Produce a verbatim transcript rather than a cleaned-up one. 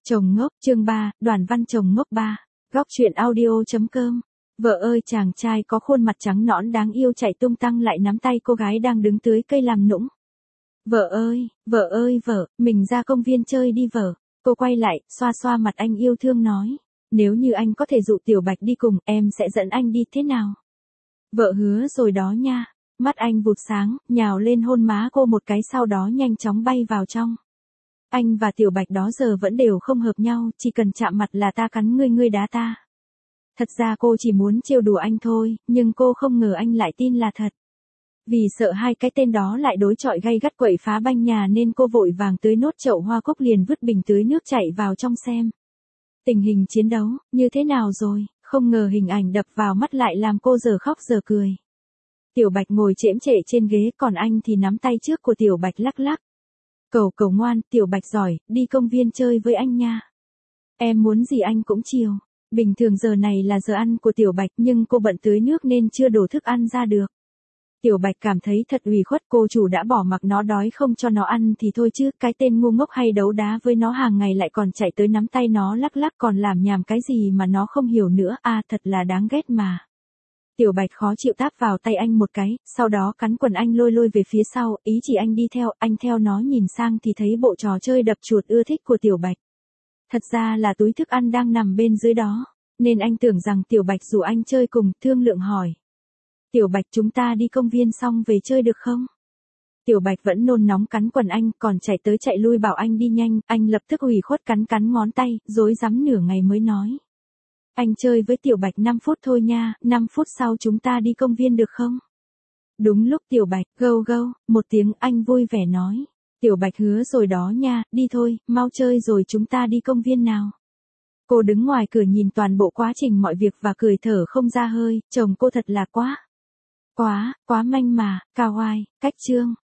Chồng ngốc, chương ba, Đoàn văn chồng ngốc ba. Góc truyện audio.com. Vợ ơi, chàng trai có khuôn mặt trắng nõn đáng yêu chạy tung tăng lại nắm tay cô gái đang đứng tưới cây làm nũng. Vợ ơi, vợ ơi vợ, mình ra công viên chơi đi vợ. Cô quay lại, xoa xoa mặt anh yêu thương nói. Nếu như anh có thể dụ Tiểu Bạch đi cùng, em sẽ dẫn anh đi thế nào? Vợ hứa rồi đó nha. Mắt anh vụt sáng, nhào lên hôn má cô một cái, sau đó nhanh chóng bay vào trong. Anh và Tiểu Bạch đó giờ vẫn đều không hợp nhau, chỉ cần chạm mặt là ta cắn ngươi ngươi đá ta. Thật ra cô chỉ muốn trêu đùa anh thôi, nhưng cô không ngờ anh lại tin là thật. Vì sợ hai cái tên đó lại đối chọi gay gắt quậy phá banh nhà nên cô vội vàng tưới nốt chậu hoa cúc, liền vứt bình tưới nước chạy vào trong xem. Tình hình chiến đấu, như thế nào rồi? Không ngờ hình ảnh đập vào mắt lại làm cô giờ khóc giờ cười. Tiểu Bạch ngồi chễm chệ trên ghế, còn anh thì nắm tay trước của Tiểu Bạch lắc lắc. Cầu cầu ngoan, Tiểu Bạch giỏi, đi công viên chơi với anh nha. Em muốn gì anh cũng chiều. Bình thường giờ này là giờ ăn của Tiểu Bạch, nhưng cô bận tưới nước nên chưa đổ thức ăn ra được. Tiểu Bạch cảm thấy thật ủy khuất, cô chủ đã bỏ mặc nó đói không cho nó ăn thì thôi chứ, cái tên ngu ngốc hay đấu đá với nó hàng ngày lại còn chạy tới nắm tay nó lắc lắc, còn làm nhảm cái gì mà nó không hiểu nữa, à thật là đáng ghét mà. Tiểu Bạch khó chịu táp vào tay anh một cái, sau đó cắn quần anh lôi lôi về phía sau, ý chỉ anh đi theo, anh theo nó nhìn sang thì thấy bộ trò chơi đập chuột ưa thích của Tiểu Bạch. Thật ra là túi thức ăn đang nằm bên dưới đó, nên anh tưởng rằng Tiểu Bạch rủ anh chơi cùng, thương lượng hỏi. Tiểu Bạch, chúng ta đi công viên xong về chơi được không? Tiểu Bạch vẫn nôn nóng cắn quần anh, còn chạy tới chạy lui bảo anh đi nhanh, anh lập tức ủy khuất cắn cắn ngón tay, rối rắm nửa ngày mới nói. Anh chơi với Tiểu Bạch năm phút thôi nha, năm phút sau chúng ta đi công viên được không? Đúng lúc Tiểu Bạch, gâu gâu, một tiếng anh vui vẻ nói. Tiểu Bạch hứa rồi đó nha, đi thôi, mau chơi rồi chúng ta đi công viên nào. Cô đứng ngoài cửa nhìn toàn bộ quá trình mọi việc và cười thở không ra hơi, chồng cô thật là quá. Quá, quá manh mà, kawaii, cách chương.